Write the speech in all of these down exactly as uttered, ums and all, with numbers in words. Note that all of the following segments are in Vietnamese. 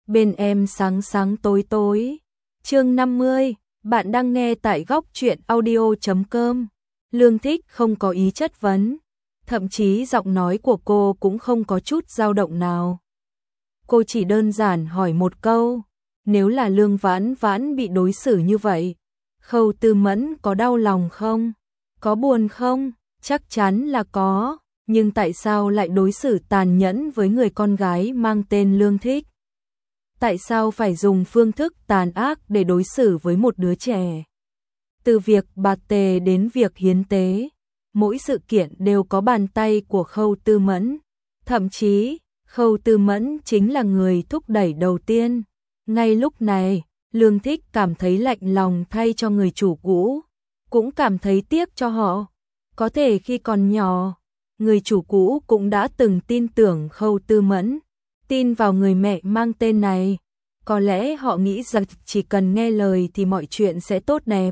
bên em sáng sáng tối tối. Chương năm mươi, bạn đang nghe tại góc truyện audio chấm com. Lương Thích không có ý chất vấn, thậm chí giọng nói của cô cũng không có chút dao động nào. Cô chỉ đơn giản hỏi một câu, nếu là Lương Vãn Vãn bị đối xử như vậy, Khâu Tư Mẫn có đau lòng không? Có buồn không? Chắc chắn là có, nhưng tại sao lại đối xử tàn nhẫn với người con gái mang tên Lương Thích? Tại sao phải dùng phương thức tàn ác để đối xử với một đứa trẻ? Từ việc bạt tề đến việc hiến tế, mỗi sự kiện đều có bàn tay của Khâu Tư Mẫn. Thậm chí, Khâu Tư Mẫn chính là người thúc đẩy đầu tiên. Ngay lúc này, Lương Thích cảm thấy lạnh lòng thay cho người chủ cũ, cũng cảm thấy tiếc cho họ. Có thể khi còn nhỏ, người chủ cũ cũng đã từng tin tưởng Khâu Tư Mẫn, tin vào người mẹ mang tên này. Có lẽ họ nghĩ rằng chỉ cần nghe lời thì mọi chuyện sẽ tốt đẹp.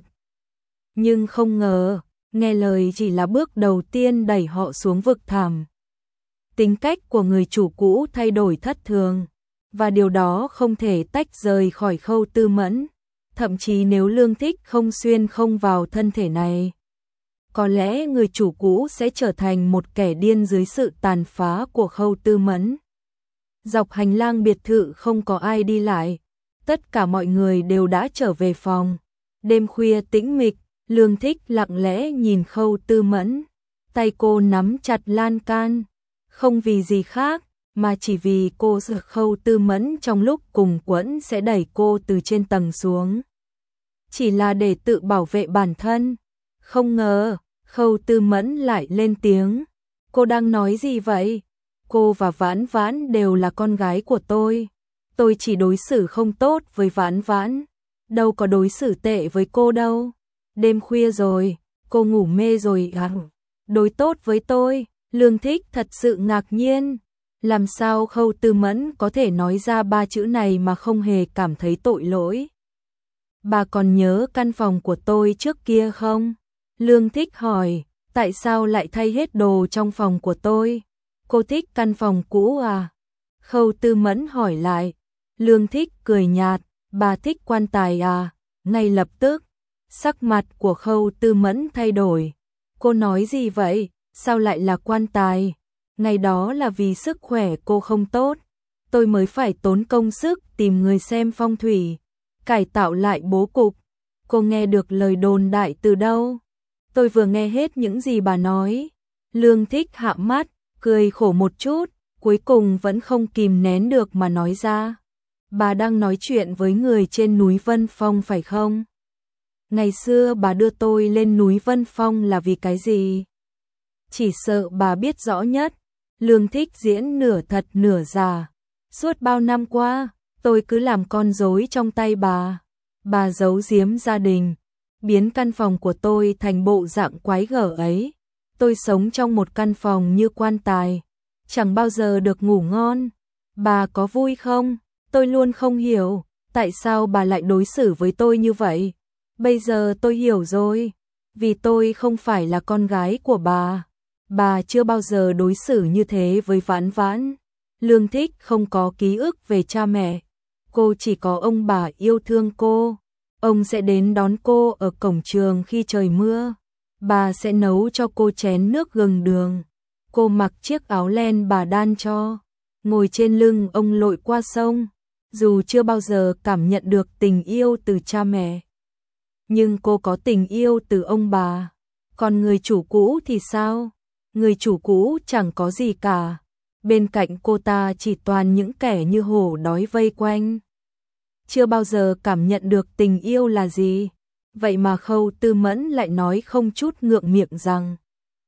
Nhưng không ngờ, nghe lời chỉ là bước đầu tiên đẩy họ xuống vực thẳm. Tính cách của người chủ cũ thay đổi thất thường, và điều đó không thể tách rời khỏi Khâu Tư Mẫn. Thậm chí nếu Lương Thích không xuyên không vào thân thể này, có lẽ người chủ cũ sẽ trở thành một kẻ điên dưới sự tàn phá của Khâu Tư Mẫn. Dọc hành lang biệt thự không có ai đi lại, tất cả mọi người đều đã trở về phòng. Đêm khuya tĩnh mịch, Lương Thích lặng lẽ nhìn Khâu Tư Mẫn, tay cô nắm chặt lan can, không vì gì khác, mà chỉ vì cô sợ Khâu Tư Mẫn trong lúc cùng quẫn sẽ đẩy cô từ trên tầng xuống. Chỉ là để tự bảo vệ bản thân. Không ngờ, Khâu Tư Mẫn lại lên tiếng. Cô đang nói gì vậy? Cô và Vãn Vãn đều là con gái của tôi. Tôi chỉ đối xử không tốt với Vãn Vãn, đâu có đối xử tệ với cô đâu. Đêm khuya rồi, cô ngủ mê rồi à? Đối tốt với tôi. Lương Thích thật sự ngạc nhiên. Làm sao Khâu Tư Mẫn có thể nói ra ba chữ này mà không hề cảm thấy tội lỗi? Bà còn nhớ căn phòng của tôi trước kia không? Lương Thích hỏi, tại sao lại thay hết đồ trong phòng của tôi? Cô thích căn phòng cũ à? Khâu Tư Mẫn hỏi lại. Lương Thích cười nhạt, bà thích quan tài à? Ngay lập tức, sắc mặt của Khâu Tư Mẫn thay đổi. Cô nói gì vậy? Sao lại là quan tài? Ngày đó là vì sức khỏe cô không tốt, tôi mới phải tốn công sức tìm người xem phong thủy, cải tạo lại bố cục. Cô nghe được lời đồn đại từ đâu? Tôi vừa nghe hết những gì bà nói. Lương Thích hạ mắt, cười khổ một chút, cuối cùng vẫn không kìm nén được mà nói ra. Bà đang nói chuyện với người trên núi Vân Phong phải không? Ngày xưa bà đưa tôi lên núi Vân Phong là vì cái gì? Chỉ sợ bà biết rõ nhất. Lương Thích diễn nửa thật nửa giả. Suốt bao năm qua, tôi cứ làm con rối trong tay bà. Bà giấu giếm gia đình, biến căn phòng của tôi thành bộ dạng quái gở ấy. Tôi sống trong một căn phòng như quan tài, chẳng bao giờ được ngủ ngon. Bà có vui không? Tôi luôn không hiểu, tại sao bà lại đối xử với tôi như vậy? Bây giờ tôi hiểu rồi, vì tôi không phải là con gái của bà. Bà chưa bao giờ đối xử như thế với Vãn Vãn. Lương Thích không có ký ức về cha mẹ. Cô chỉ có ông bà yêu thương cô. Ông sẽ đến đón cô ở cổng trường khi trời mưa. Bà sẽ nấu cho cô chén nước gừng đường. Cô mặc chiếc áo len bà đan cho, ngồi trên lưng ông lội qua sông. Dù chưa bao giờ cảm nhận được tình yêu từ cha mẹ, nhưng cô có tình yêu từ ông bà. Còn người chủ cũ thì sao? Người chủ cũ chẳng có gì cả. Bên cạnh cô ta chỉ toàn những kẻ như hổ đói vây quanh. Chưa bao giờ cảm nhận được tình yêu là gì. Vậy mà Khâu Tư Mẫn lại nói không chút ngượng miệng rằng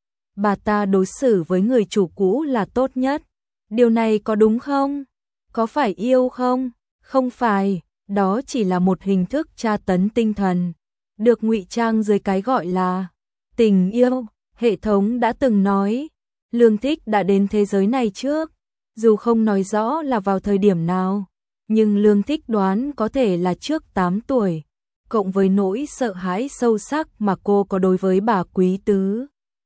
bà ta đối xử với người chủ cũ là tốt nhất. Điều này có đúng không? Có phải yêu không? Không phải, đó chỉ là một hình thức tra tấn tinh thần, được ngụy trang dưới cái gọi là tình yêu. Hệ thống đã từng nói, Lương Thích đã đến thế giới này trước, dù không nói rõ là vào thời điểm nào, nhưng Lương Thích đoán có thể là trước tám tuổi, cộng với nỗi sợ hãi sâu sắc mà cô có đối với bà Quý Tứ.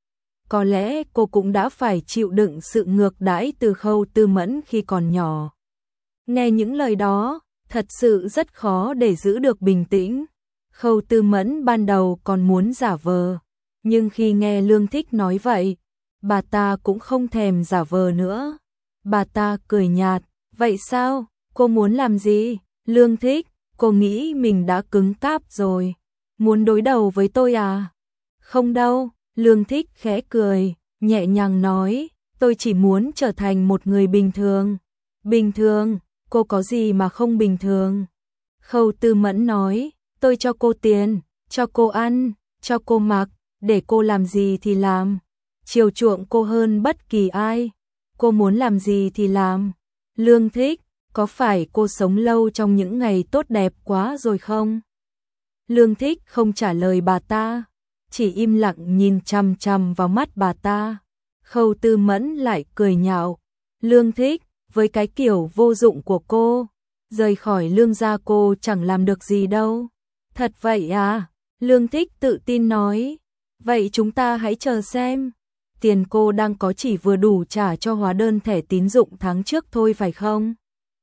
Có lẽ cô cũng đã phải chịu đựng sự ngược đãi từ Khâu Tư Mẫn khi còn nhỏ. Nghe những lời đó, thật sự rất khó để giữ được bình tĩnh. Khâu Tư Mẫn ban đầu còn muốn giả vờ, nhưng khi nghe Lương Thích nói vậy, bà ta cũng không thèm giả vờ nữa. Bà ta cười nhạt, vậy sao, cô muốn làm gì? Lương Thích, cô nghĩ mình đã cứng cáp rồi, muốn đối đầu với tôi à? Không đâu, Lương Thích khẽ cười, nhẹ nhàng nói, tôi chỉ muốn trở thành một người bình thường. Bình thường, cô có gì mà không bình thường? Khâu Tư Mẫn nói, tôi cho cô tiền, cho cô ăn, cho cô mặc, để cô làm gì thì làm. Chiều chuộng cô hơn bất kỳ ai. Cô muốn làm gì thì làm. Lương Thích, có phải cô sống lâu trong những ngày tốt đẹp quá rồi không? Lương Thích không trả lời bà ta, chỉ im lặng nhìn chằm chằm vào mắt bà ta. Khâu Tư Mẫn lại cười nhạo, Lương Thích, với cái kiểu vô dụng của cô, rời khỏi Lương gia cô chẳng làm được gì đâu. Thật vậy à? Lương Thích tự tin nói, vậy chúng ta hãy chờ xem. Tiền cô đang có chỉ vừa đủ trả cho hóa đơn thẻ tín dụng tháng trước thôi phải không?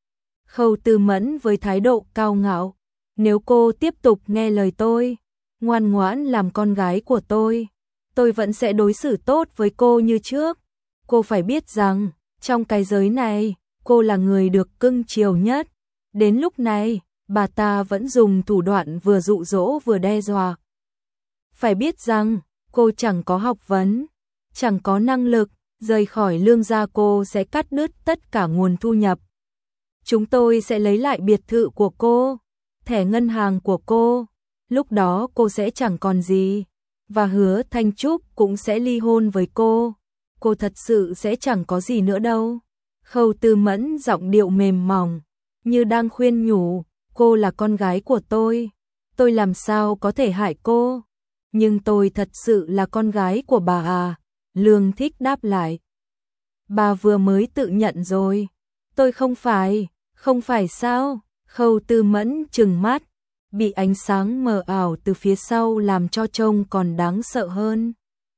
Khâu Tư Mẫn với thái độ cao ngạo, nếu cô tiếp tục nghe lời tôi, ngoan ngoãn làm con gái của tôi, tôi vẫn sẽ đối xử tốt với cô như trước. Cô phải biết rằng, trong cái giới này, cô là người được cưng chiều nhất. Đến lúc này, bà ta vẫn dùng thủ đoạn vừa dụ dỗ vừa đe dọa. Phải biết rằng, cô chẳng có học vấn, chẳng có năng lực, rời khỏi Lương gia cô sẽ cắt đứt tất cả nguồn thu nhập. Chúng tôi sẽ lấy lại biệt thự của cô, thẻ ngân hàng của cô, lúc đó cô sẽ chẳng còn gì, và Hứa Thanh Trúc cũng sẽ ly hôn với cô, cô thật sự sẽ chẳng có gì nữa đâu. Khâu Tư Mẫn giọng điệu mềm mỏng, như đang khuyên nhủ, cô là con gái của tôi, tôi làm sao có thể hại cô, nhưng tôi thật sự là con gái của bà à? Lương Thích đáp lại, bà vừa mới tự nhận rồi, tôi không phải, không phải sao? Khâu Tư Mẫn trừng mắt, bị ánh sáng mờ ảo từ phía sau làm cho trông còn đáng sợ hơn.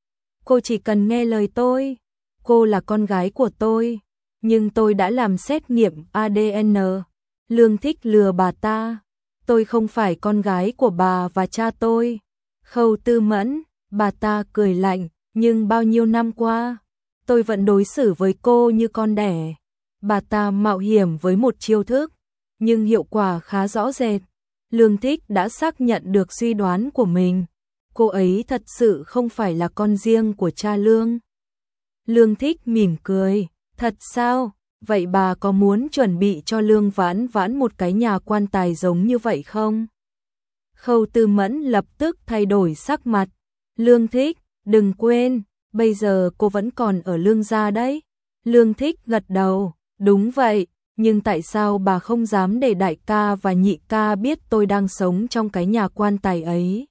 Cô chỉ cần nghe lời tôi, cô là con gái của tôi, nhưng tôi đã làm xét nghiệm a đê en. Lương Thích lừa bà ta, tôi không phải con gái của bà và cha tôi. Khâu Tư Mẫn, bà ta cười lạnh, nhưng bao nhiêu năm qua, tôi vẫn đối xử với cô như con đẻ. Bà ta mạo hiểm với một chiêu thức, nhưng hiệu quả khá rõ rệt. Lương Thích đã xác nhận được suy đoán của mình. Cô ấy thật sự không phải là con riêng của cha Lương. Lương Thích mỉm cười, thật sao? Vậy bà có muốn chuẩn bị cho Lương Vãn Vãn một cái nhà quan tài giống như vậy không? Khâu Tư Mẫn lập tức thay đổi sắc mặt. Lương Thích, đừng quên, bây giờ cô vẫn còn ở Lương gia đấy. Lương Thích gật đầu, đúng vậy, nhưng tại sao bà không dám để đại ca và nhị ca biết tôi đang sống trong cái nhà quan tài ấy?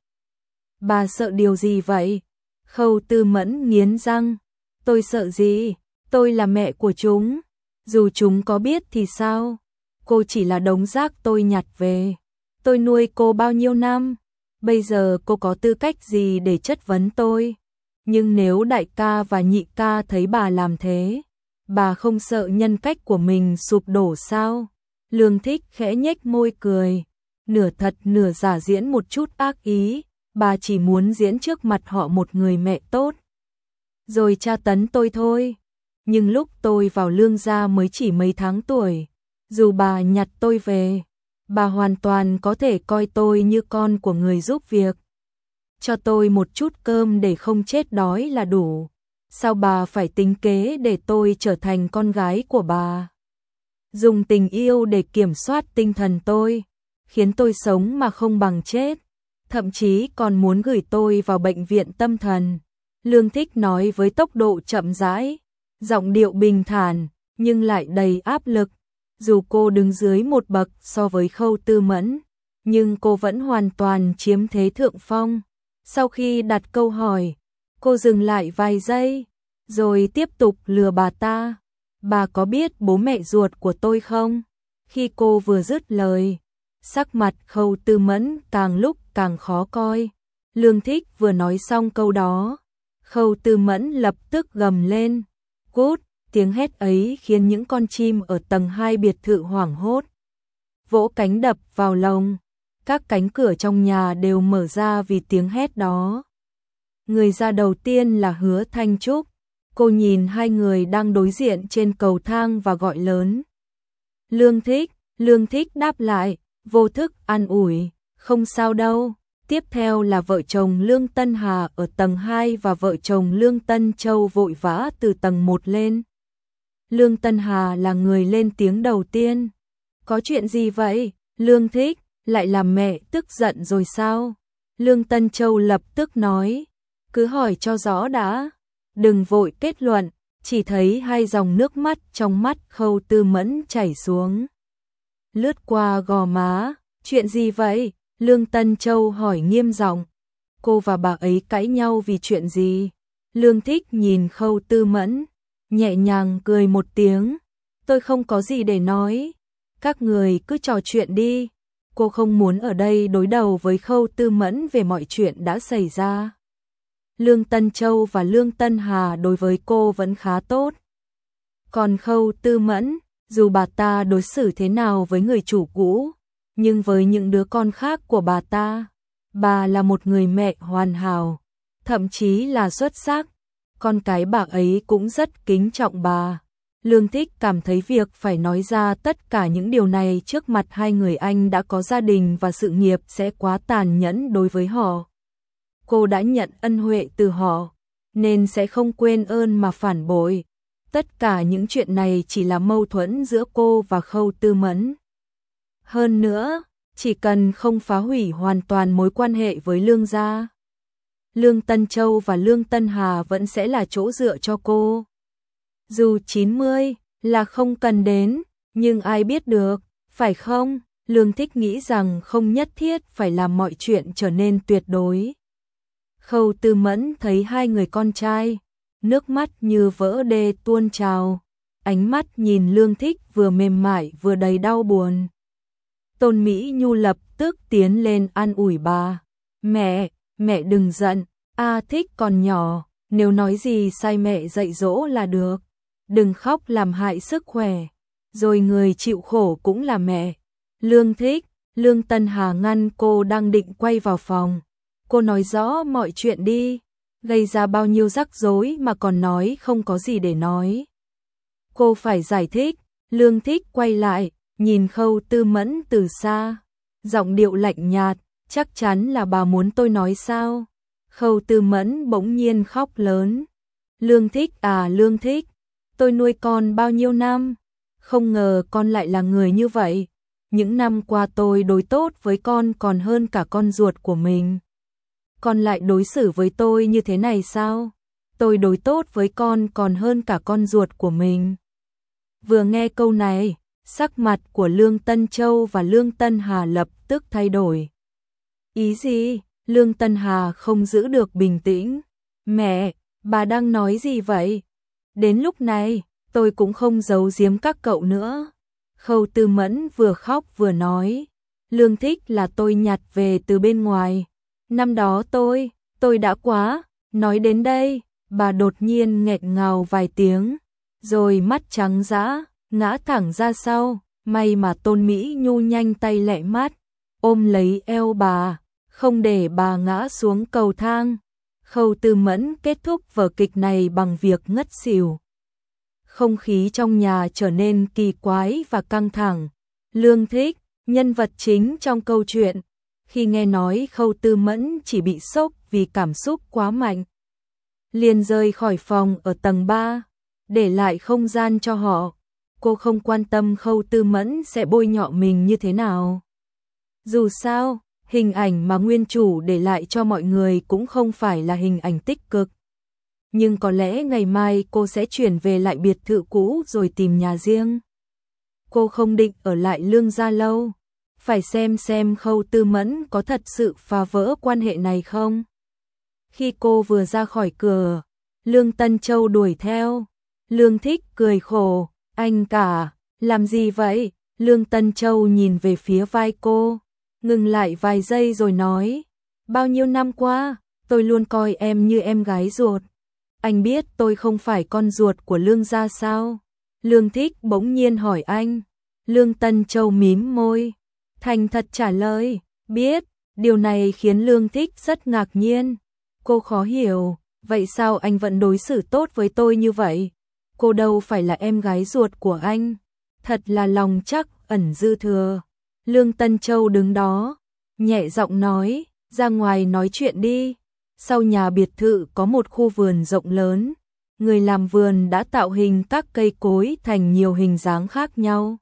Bà sợ điều gì vậy? Khâu Tư Mẫn nghiến răng, tôi sợ gì? Tôi là mẹ của chúng, dù chúng có biết thì sao? Cô chỉ là đống rác tôi nhặt về. Tôi nuôi cô bao nhiêu năm, bây giờ cô có tư cách gì để chất vấn tôi? Nhưng nếu đại ca và nhị ca thấy bà làm thế, bà không sợ nhân cách của mình sụp đổ sao? Lương Thích khẽ nhếch môi cười, nửa thật nửa giả diễn một chút ác ý, bà chỉ muốn diễn trước mặt họ một người mẹ tốt, rồi tra tấn tôi thôi. Nhưng lúc tôi vào Lương gia mới chỉ mấy tháng tuổi, dù bà nhặt tôi về, bà hoàn toàn có thể coi tôi như con của người giúp việc. Cho tôi một chút cơm để không chết đói là đủ. Sao bà phải tính kế để tôi trở thành con gái của bà? Dùng tình yêu để kiểm soát tinh thần tôi, khiến tôi sống mà không bằng chết, thậm chí còn muốn gửi tôi vào bệnh viện tâm thần. Lương Thích nói với tốc độ chậm rãi, giọng điệu bình thản, nhưng lại đầy áp lực. Dù cô đứng dưới một bậc so với Khâu Tư Mẫn, nhưng cô vẫn hoàn toàn chiếm thế thượng phong. Sau khi đặt câu hỏi, cô dừng lại vài giây, rồi tiếp tục lừa bà ta. Bà có biết bố mẹ ruột của tôi không? Khi cô vừa dứt lời, sắc mặt Khâu Tư Mẫn càng lúc càng khó coi. Lương Thích vừa nói xong câu đó, Khâu Tư Mẫn lập tức gầm lên, cút, Tiếng hét ấy khiến những con chim ở tầng hai biệt thự hoảng hốt, vỗ cánh đập vào lồng. Các cánh cửa trong nhà đều mở ra vì tiếng hét đó. Người ra đầu tiên là Hứa Thanh Trúc. Cô nhìn hai người đang đối diện trên cầu thang và gọi lớn. Lương Thích, Lương Thích đáp lại, vô thức an ủi, không sao đâu. Tiếp theo là vợ chồng Lương Tân Hà ở tầng hai và vợ chồng Lương Tân Châu vội vã từ tầng một lên. Lương Tân Hà là người lên tiếng đầu tiên. Có chuyện gì vậy? Lương Thích, lại làm mẹ tức giận rồi sao? Lương Tân Châu lập tức nói, cứ hỏi cho rõ đã, đừng vội kết luận. Chỉ thấy hai dòng nước mắt trong mắt Khâu Tư Mẫn chảy xuống, lướt qua gò má. Chuyện gì vậy? Lương Tân Châu hỏi nghiêm giọng. Cô và bà ấy cãi nhau vì chuyện gì? Lương Thích nhìn Khâu Tư Mẫn, nhẹ nhàng cười một tiếng. Tôi không có gì để nói, các người cứ trò chuyện đi. Cô không muốn ở đây đối đầu với Khâu Tư Mẫn về mọi chuyện đã xảy ra. Lương Tân Châu và Lương Tân Hà đối với cô vẫn khá tốt. Còn Khâu Tư Mẫn, dù bà ta đối xử thế nào với người chủ cũ, nhưng với những đứa con khác của bà ta, bà là một người mẹ hoàn hảo, thậm chí là xuất sắc. Con cái bà ấy cũng rất kính trọng bà. Lương Thích cảm thấy việc phải nói ra tất cả những điều này trước mặt hai người anh đã có gia đình và sự nghiệp sẽ quá tàn nhẫn đối với họ. Cô đã nhận ân huệ từ họ, nên sẽ không quên ơn mà phản bội. Tất cả những chuyện này chỉ là mâu thuẫn giữa cô và Khâu Tư Mẫn. Hơn nữa, chỉ cần không phá hủy hoàn toàn mối quan hệ với Lương gia, Lương Tân Châu và Lương Tân Hà vẫn sẽ là chỗ dựa cho cô. Dù chín mươi là không cần đến, nhưng ai biết được, phải không? Lương Thích nghĩ rằng không nhất thiết phải làm mọi chuyện trở nên tuyệt đối. Khâu Tư Mẫn thấy hai người con trai, nước mắt như vỡ đê tuôn trào, ánh mắt nhìn Lương Thích vừa mềm mại vừa đầy đau buồn. Tôn Mỹ Nhu lập tức tiến lên an ủi bà. Mẹ, mẹ đừng giận, A Thích còn nhỏ, nếu nói gì sai mẹ dạy dỗ là được. Đừng khóc làm hại sức khỏe, rồi người chịu khổ cũng là mẹ. Lương Thích, Lương Tân Hà ngăn cô đang định quay vào phòng. Cô nói rõ mọi chuyện đi, gây ra bao nhiêu rắc rối mà còn nói không có gì để nói. Cô phải giải thích. Lương Thích quay lại, nhìn Khâu Tư Mẫn từ xa, giọng điệu lạnh nhạt, chắc chắn là bà muốn tôi nói sao? Khâu Tư Mẫn bỗng nhiên khóc lớn. Lương Thích à Lương Thích, tôi nuôi con bao nhiêu năm, không ngờ con lại là người như vậy. Những năm qua tôi đối tốt với con còn hơn cả con ruột của mình. Con lại đối xử với tôi như thế này sao? Tôi đối tốt với con còn hơn cả con ruột của mình. Vừa nghe câu này, sắc mặt của Lương Tân Châu và Lương Tân Hà lập tức thay đổi. Ý gì? Lương Tân Hà không giữ được bình tĩnh. Mẹ, bà đang nói gì vậy? Đến lúc này, tôi cũng không giấu giếm các cậu nữa. Khâu Tư Mẫn vừa khóc vừa nói. Lương Thích là tôi nhặt về từ bên ngoài. Năm đó tôi, tôi đã quá. Nói đến đây, bà đột nhiên nghẹt ngào vài tiếng, rồi mắt trắng dã, ngã thẳng ra sau. May mà Tôn Mỹ Nhu nhanh tay lẹ mắt, ôm lấy eo bà, không để bà ngã xuống cầu thang. Khâu Tư Mẫn kết thúc vở kịch này bằng việc ngất xỉu. Không khí trong nhà trở nên kỳ quái và căng thẳng. Lương Thích, nhân vật chính trong câu chuyện, khi nghe nói Khâu Tư Mẫn chỉ bị sốc vì cảm xúc quá mạnh, liền rời khỏi phòng ở tầng ba, để lại không gian cho họ. Cô không quan tâm Khâu Tư Mẫn sẽ bôi nhọ mình như thế nào. Dù sao, hình ảnh mà nguyên chủ để lại cho mọi người cũng không phải là hình ảnh tích cực. Nhưng có lẽ ngày mai cô sẽ chuyển về lại biệt thự cũ rồi tìm nhà riêng. Cô không định ở lại Lương gia lâu. Phải xem xem Khâu Tư Mẫn có thật sự phá vỡ quan hệ này không. Khi cô vừa ra khỏi cửa, Lương Tân Châu đuổi theo. Lương Thích cười khổ. Anh cả, làm gì vậy? Lương Tân Châu nhìn về phía vai cô, ngừng lại vài giây rồi nói. Bao nhiêu năm qua, tôi luôn coi em như em gái ruột. Anh biết tôi không phải con ruột của Lương gia sao? Lương Thích bỗng nhiên hỏi anh. Lương Tân Châu mím môi, thành thật trả lời, biết. Điều này khiến Lương Thích rất ngạc nhiên. Cô khó hiểu, vậy sao anh vẫn đối xử tốt với tôi như vậy? Cô đâu phải là em gái ruột của anh. Thật là lòng chắc ẩn dư thừa. Lương Tân Châu đứng đó, nhẹ giọng nói, ra ngoài nói chuyện đi. Sau nhà biệt thự có một khu vườn rộng lớn. Người làm vườn đã tạo hình các cây cối thành nhiều hình dáng khác nhau.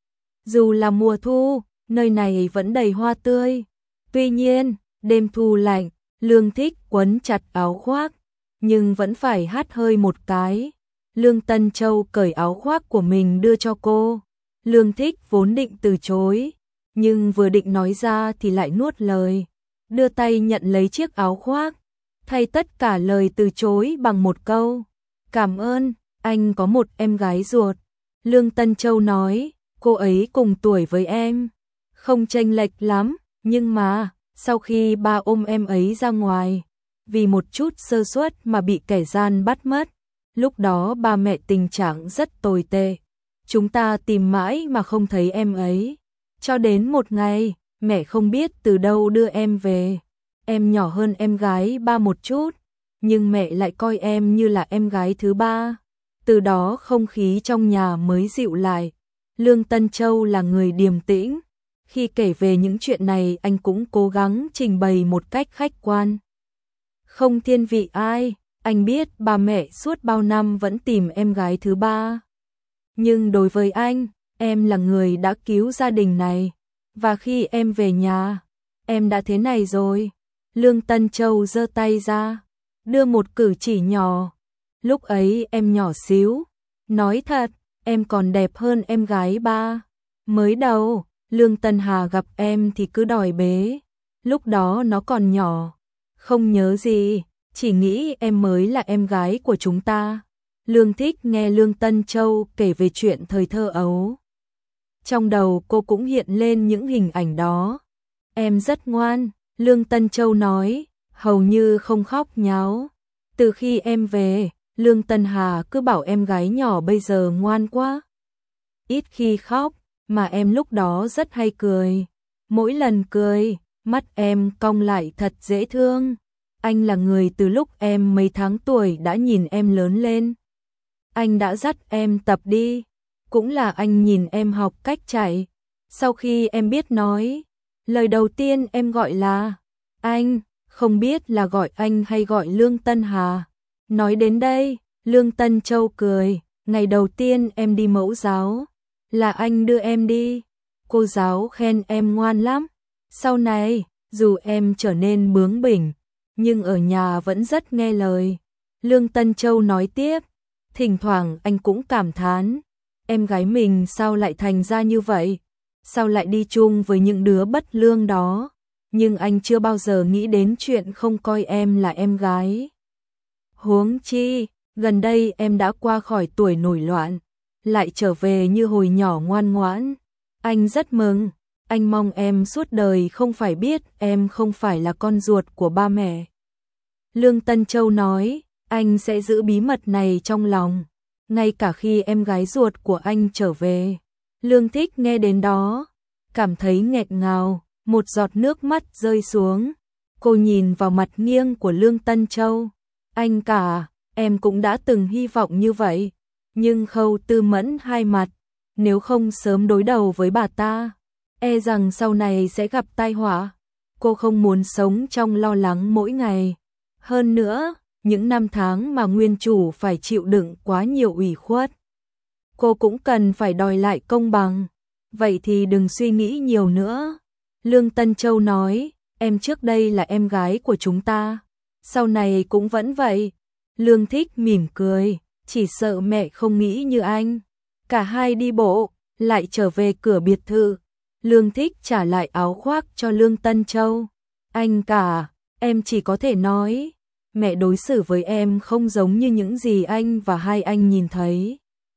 Dù là mùa thu, nơi này vẫn đầy hoa tươi. Tuy nhiên, đêm thu lạnh, Lương Thích quấn chặt áo khoác, nhưng vẫn phải hắt hơi một cái. Lương Tân Châu cởi áo khoác của mình đưa cho cô. Lương Thích vốn định từ chối, nhưng vừa định nói ra thì lại nuốt lời. Đưa tay nhận lấy chiếc áo khoác, thay tất cả lời từ chối bằng một câu. Cảm ơn, anh có một em gái ruột. Lương Tân Châu nói, cô ấy cùng tuổi với em. Không chênh lệch lắm, nhưng mà, sau khi ba ôm em ấy ra ngoài, vì một chút sơ suất mà bị kẻ gian bắt mất. Lúc đó ba mẹ tình trạng rất tồi tệ. Chúng ta tìm mãi mà không thấy em ấy. Cho đến một ngày, mẹ không biết từ đâu đưa em về. Em nhỏ hơn em gái ba một chút, nhưng mẹ lại coi em như là em gái thứ ba. Từ đó không khí trong nhà mới dịu lại. Lương Tân Châu là người điềm tĩnh. Khi kể về những chuyện này anh cũng cố gắng trình bày một cách khách quan. Không thiên vị ai, anh biết ba mẹ suốt bao năm vẫn tìm em gái thứ ba. Nhưng đối với anh, em là người đã cứu gia đình này. Và khi em về nhà, em đã thế này rồi. Lương Tân Châu giơ tay ra, đưa một cử chỉ nhỏ. Lúc ấy em nhỏ xíu. Nói thật, em còn đẹp hơn em gái ba. Mới đầu, Lương Tân Hà gặp em thì cứ đòi bế. Lúc đó nó còn nhỏ, không nhớ gì, chỉ nghĩ em mới là em gái của chúng ta. Lương Thích nghe Lương Tân Châu kể về chuyện thời thơ ấu. Trong đầu cô cũng hiện lên những hình ảnh đó. Em rất ngoan, Lương Tân Châu nói, hầu như không khóc nháo. Từ khi em về, Lương Tân Hà cứ bảo em gái nhỏ bây giờ ngoan quá. Ít khi khóc, mà em lúc đó rất hay cười. Mỗi lần cười, mắt em cong lại thật dễ thương. Anh là người từ lúc em mấy tháng tuổi đã nhìn em lớn lên. Anh đã dắt em tập đi. Cũng là anh nhìn em học cách chạy. Sau khi em biết nói, lời đầu tiên em gọi là anh, không biết là gọi anh hay gọi Lương Tân Hà. Nói đến đây, Lương Tân Châu cười. Ngày đầu tiên em đi mẫu giáo, là anh đưa em đi. Cô giáo khen em ngoan lắm. Sau này, dù em trở nên bướng bỉnh, nhưng ở nhà vẫn rất nghe lời. Lương Tân Châu nói tiếp, thỉnh thoảng anh cũng cảm thán, em gái mình sao lại thành ra như vậy? Sao lại đi chung với những đứa bất lương đó? Nhưng anh chưa bao giờ nghĩ đến chuyện không coi em là em gái. Huống chi, gần đây em đã qua khỏi tuổi nổi loạn, lại trở về như hồi nhỏ ngoan ngoãn. Anh rất mừng, anh mong em suốt đời không phải biết em không phải là con ruột của ba mẹ. Lương Tân Châu nói, anh sẽ giữ bí mật này trong lòng, ngay cả khi em gái ruột của anh trở về. Lương Thích nghe đến đó, cảm thấy nghẹn ngào, một giọt nước mắt rơi xuống. Cô nhìn vào mặt nghiêng của Lương Tân Châu. Anh cả, em cũng đã từng hy vọng như vậy, nhưng Khâu Tư Mẫn hai mặt, nếu không sớm đối đầu với bà ta, e rằng sau này sẽ gặp tai họa. Cô không muốn sống trong lo lắng mỗi ngày. Hơn nữa, những năm tháng mà nguyên chủ phải chịu đựng quá nhiều ủy khuất, cô cũng cần phải đòi lại công bằng. Vậy thì đừng suy nghĩ nhiều nữa. Lương Tân Châu nói, em trước đây là em gái của chúng ta, sau này cũng vẫn vậy. Lương Thích mỉm cười, chỉ sợ mẹ không nghĩ như anh. Cả hai đi bộ, lại trở về cửa biệt thự. Lương Thích trả lại áo khoác cho Lương Tân Châu. Anh cả, em chỉ có thể nói, mẹ đối xử với em không giống như những gì anh và hai anh nhìn thấy.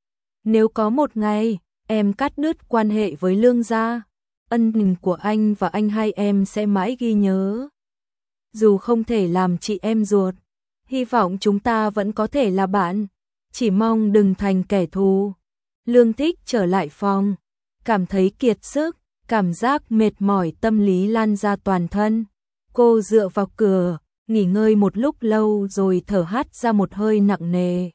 Nếu có một ngày, em cắt đứt quan hệ với Lương gia, ân tình của anh và anh hai em sẽ mãi ghi nhớ. Dù không thể làm chị em ruột, Hy vọng chúng ta vẫn có thể là bạn, chỉ mong đừng thành kẻ thù. Lương Thích trở lại phòng, cảm thấy kiệt sức, cảm giác mệt mỏi tâm lý lan ra toàn thân. Cô dựa vào cửa, nghỉ ngơi một lúc lâu rồi thở hắt ra một hơi nặng nề.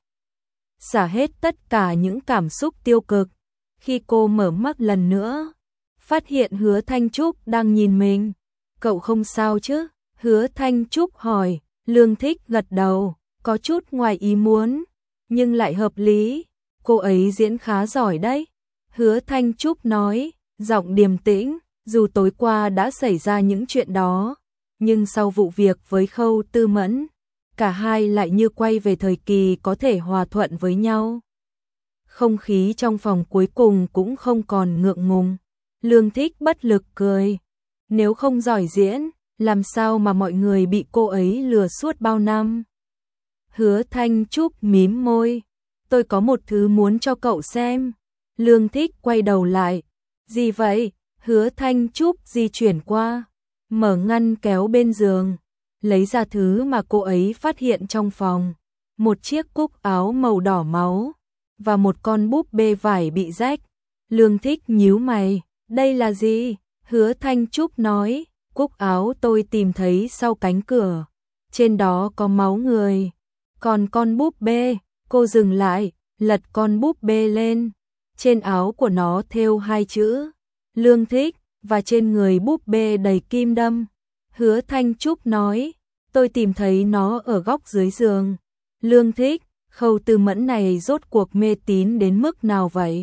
Xả hết tất cả những cảm xúc tiêu cực. Khi cô mở mắt lần nữa, phát hiện Hứa Thanh Trúc đang nhìn mình. Cậu không sao chứ? Hứa Thanh Trúc hỏi. Lương Thích gật đầu, có chút ngoài ý muốn, nhưng lại hợp lý. Cô ấy diễn khá giỏi đấy. Hứa Thanh Trúc nói, giọng điềm tĩnh, dù tối qua đã xảy ra những chuyện đó, nhưng sau vụ việc với Khâu Tư Mẫn, cả hai lại như quay về thời kỳ có thể hòa thuận với nhau. Không khí trong phòng cuối cùng cũng không còn ngượng ngùng. Lương Thích bất lực cười. Nếu không giỏi diễn, làm sao mà mọi người bị cô ấy lừa suốt bao năm? Hứa Thanh Trúc mím môi. Tôi có một thứ muốn cho cậu xem. Lương Thích quay đầu lại. Gì vậy? Hứa Thanh Trúc di chuyển qua, mở ngăn kéo bên giường, lấy ra thứ mà cô ấy phát hiện trong phòng. Một chiếc cúc áo màu đỏ máu và một con búp bê vải bị rách. Lương Thích nhíu mày. Đây là gì? Hứa Thanh Trúc nói. Cúc áo tôi tìm thấy sau cánh cửa, trên đó có máu người. Còn con búp bê, cô dừng lại, lật con búp bê lên. Trên áo của nó thêu hai chữ Lương Thích, và trên người búp bê đầy kim đâm. Hứa Thanh Trúc nói, tôi tìm thấy nó ở góc dưới giường. Lương Thích, Khâu Tư Mẫn này rốt cuộc mê tín đến mức nào vậy?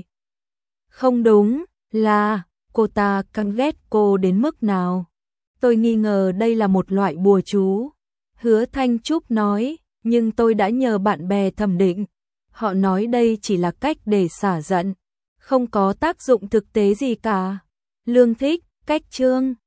Không đúng, là cô ta căm ghét cô đến mức nào? Tôi nghi ngờ đây là một loại bùa chú. Hứa Thanh Trúc nói, nhưng tôi đã nhờ bạn bè thẩm định. Họ nói đây chỉ là cách để xả giận, không có tác dụng thực tế gì cả. Lương Thích, cách chương